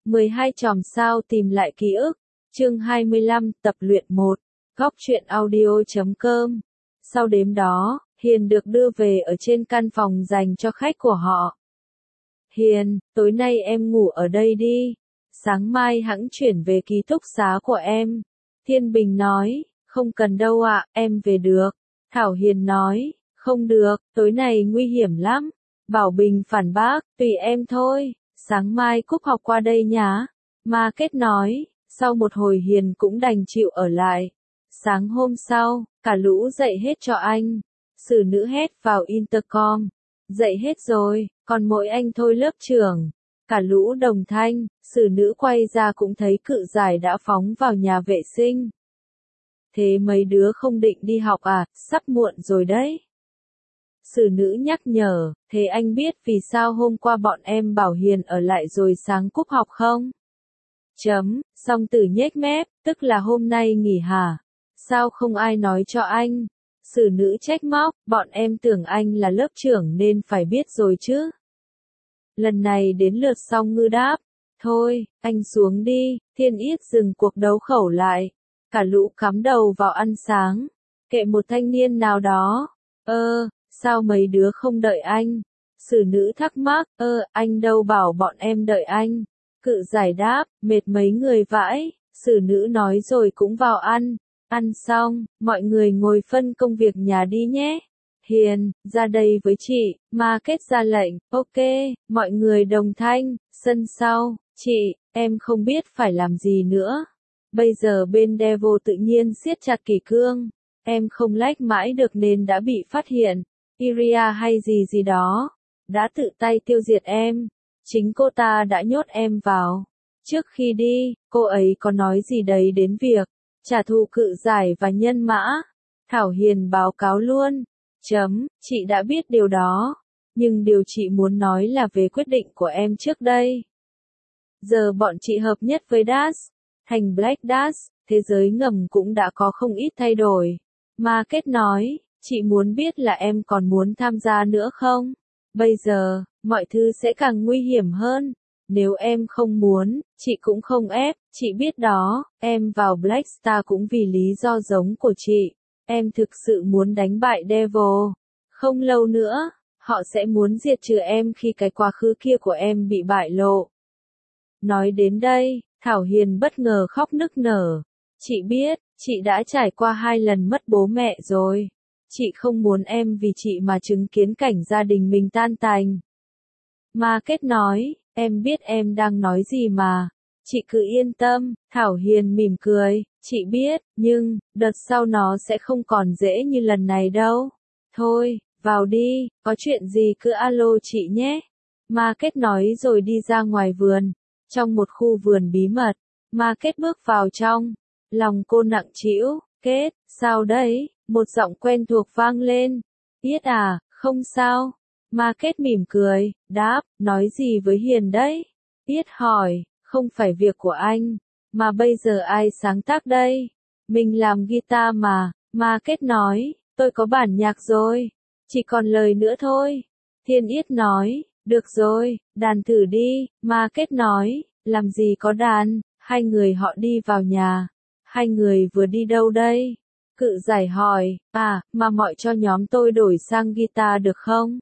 12 chòm sao tìm lại ký ức. Chương 25, tập luyện 1. Góc truyện audio.com. Sau đêm đó, Hiền được đưa về ở trên căn phòng dành cho khách của họ. Hiền, tối nay em ngủ ở đây đi. Sáng mai hẵng chuyển về ký túc xá của em. Thiên Bình nói, không cần đâu ạ, em về được. Thảo Hiền nói, không được, tối nay nguy hiểm lắm. Bảo Bình phản bác, tùy em thôi, sáng mai Cúc học qua đây nhá. Ma Kết nói, sau một hồi Hiền cũng đành chịu ở lại. Sáng hôm sau, cả lũ dậy hết cho anh. Sử nữ hét vào intercom. Dậy hết rồi, còn mỗi anh thôi lớp trưởng. Cả lũ đồng thanh, sử nữ quay ra cũng thấy Cự Giải đã phóng vào nhà vệ sinh. Thế mấy đứa không định đi học à, sắp muộn rồi đấy. Sử nữ nhắc nhở, thế anh biết vì sao hôm qua bọn em bảo Hiền ở lại rồi sáng Cúc học không? Song Tử nhếch mép, tức là hôm nay nghỉ hả? Sao không ai nói cho anh? Sử nữ trách móc, bọn em tưởng anh là lớp trưởng nên phải biết rồi chứ. Lần này đến lượt Song Ngư đáp, thôi, anh xuống đi. Thiên Yết dừng cuộc đấu khẩu lại. Cả lũ cắm đầu vào ăn sáng. Kệ một thanh niên nào đó. Sao mấy đứa không đợi anh? Sử nữ thắc mắc, anh đâu bảo bọn em đợi anh. Cự Giải đáp, mệt mấy người vãi. Sử nữ nói rồi cũng vào ăn. Ăn xong, mọi người ngồi phân công việc nhà đi nhé. Hiền, ra đây với chị. Ma Kết ra lệnh, ok, mọi người đồng thanh. Sân sau, chị, em không biết phải làm gì nữa. Bây giờ bên Devil tự nhiên siết chặt kỷ cương. Em không lách mãi được nên đã bị phát hiện. Iria hay gì đó, đã tự tay tiêu diệt em. Chính cô ta đã nhốt em vào. Trước khi đi, cô ấy có nói gì đấy đến việc trả thù Cự Giải và Nhân Mã. Thảo Hiền báo cáo luôn. Chị đã biết điều đó. Nhưng điều chị muốn nói là về quyết định của em trước đây. Giờ bọn chị hợp nhất với Dash, thành Black Dash, thế giới ngầm cũng đã có không ít thay đổi. Ma Kết nói, chị muốn biết là em còn muốn tham gia nữa không? Bây giờ, mọi thứ sẽ càng nguy hiểm hơn. Nếu em không muốn, chị cũng không ép, chị biết đó, em vào Black Star cũng vì lý do giống của chị. Em thực sự muốn đánh bại Devil. Không lâu nữa, họ sẽ muốn diệt trừ em khi cái quá khứ kia của em bị bại lộ. Nói đến đây, Thảo Hiền bất ngờ khóc nức nở. Chị biết, chị đã trải qua 2 lần mất bố mẹ rồi. Chị không muốn em vì chị mà chứng kiến cảnh gia đình mình tan tành. Ma Kết nói, em biết em đang nói gì mà. Chị cứ yên tâm. Thảo Hiền mỉm cười, chị biết, nhưng, đợt sau nó sẽ không còn dễ như lần này đâu. Thôi, vào đi, có chuyện gì cứ alo chị nhé. Ma Kết nói rồi đi ra ngoài vườn. Trong một khu vườn bí mật, Ma Kết bước vào trong. Lòng cô nặng trĩu. Kết, sao đấy? Một giọng quen thuộc vang lên. Yết à, không sao. Ma Kết mỉm cười, đáp, nói gì với Hiền đấy? Yết hỏi, không phải việc của anh, mà bây giờ ai sáng tác đây? Mình làm guitar mà. Ma Kết nói, tôi có bản nhạc rồi, chỉ còn lời nữa thôi. Thiên Yết nói, được rồi, đàn thử đi. Ma Kết nói, làm gì có đàn. Hai người họ đi vào nhà. Hai người vừa đi đâu đây? Cự Giải hỏi, mà mọi cho nhóm tôi đổi sang guitar được không?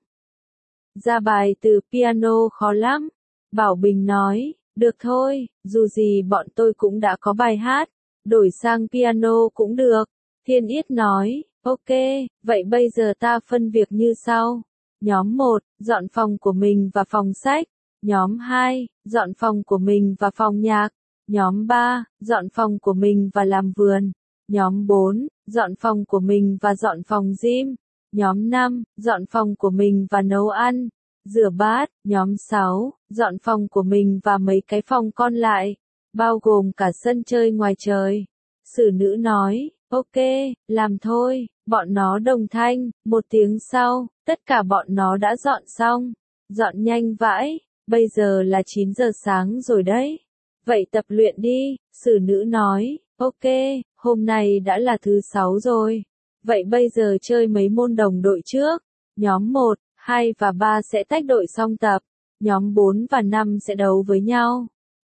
Ra bài từ piano khó lắm. Bảo Bình nói, được thôi, dù gì bọn tôi cũng đã có bài hát, đổi sang piano cũng được. Thiên Yết nói, ok, vậy bây giờ ta phân việc như sau. Nhóm 1, dọn phòng của mình và phòng sách. Nhóm 2, dọn phòng của mình và phòng nhạc. Nhóm 3, dọn phòng của mình và làm vườn. Nhóm 4, dọn phòng của mình và dọn phòng gym. Nhóm 5, dọn phòng của mình và nấu ăn, rửa bát. Nhóm 6, dọn phòng của mình và mấy cái phòng còn lại, bao gồm cả sân chơi ngoài trời. Sử nữ nói, ok, làm thôi. Bọn nó đồng thanh. 1 tiếng sau, tất cả bọn nó đã dọn xong. Dọn nhanh vãi, bây giờ là 9 giờ sáng rồi đấy. Vậy tập luyện đi. Sử nữ nói, ok, hôm nay đã là thứ 6 rồi. Vậy bây giờ chơi mấy môn đồng đội trước. Nhóm 1, 2 và 3 sẽ tách đội xong tập. Nhóm 4 và 5 sẽ đấu với nhau.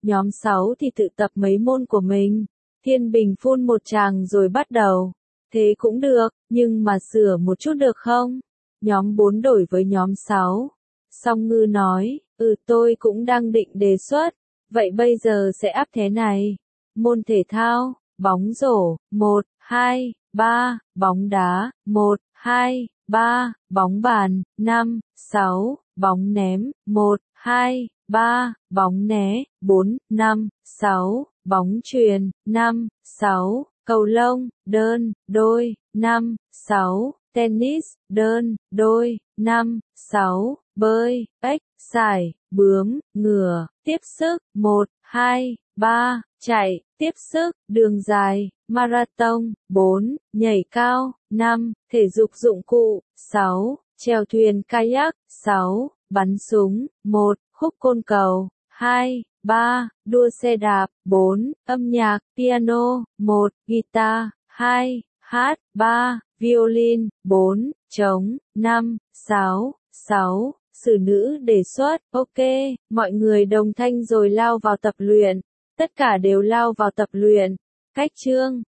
Nhóm 6 thì tự tập mấy môn của mình. Thiên Bình phun một tràng rồi bắt đầu. Thế cũng được, nhưng mà sửa một chút được không? Nhóm 4 đổi với nhóm 6. Song Ngư nói, tôi cũng đang định đề xuất. Vậy bây giờ sẽ áp thế này. Môn thể thao, bóng rổ, 1, 2, 3, bóng đá, 1, 2, 3, bóng bàn, 5, 6, bóng ném, 1, 2, 3, bóng né, 4, 5, 6, bóng chuyền, 5, 6, cầu lông, đơn, đôi, 5, 6, tennis, đơn, đôi, 5, 6, bơi, ếch, sải, bướm, ngửa, tiếp sức, 1, 2, 3, chạy, tiếp sức, đường dài, marathon, 4, nhảy cao, 5, thể dục dụng cụ, 6, chèo thuyền kayak, 6, bắn súng, 1, khúc côn cầu, 2, 3, đua xe đạp, 4, âm nhạc, piano, 1, guitar, 2, hát, 3, violin, 4, trống, 5, 6, 6, xử nữ đề xuất, ok, mọi người đồng thanh rồi lao vào tập luyện. Tất cả đều lao vào tập luyện. Cách chương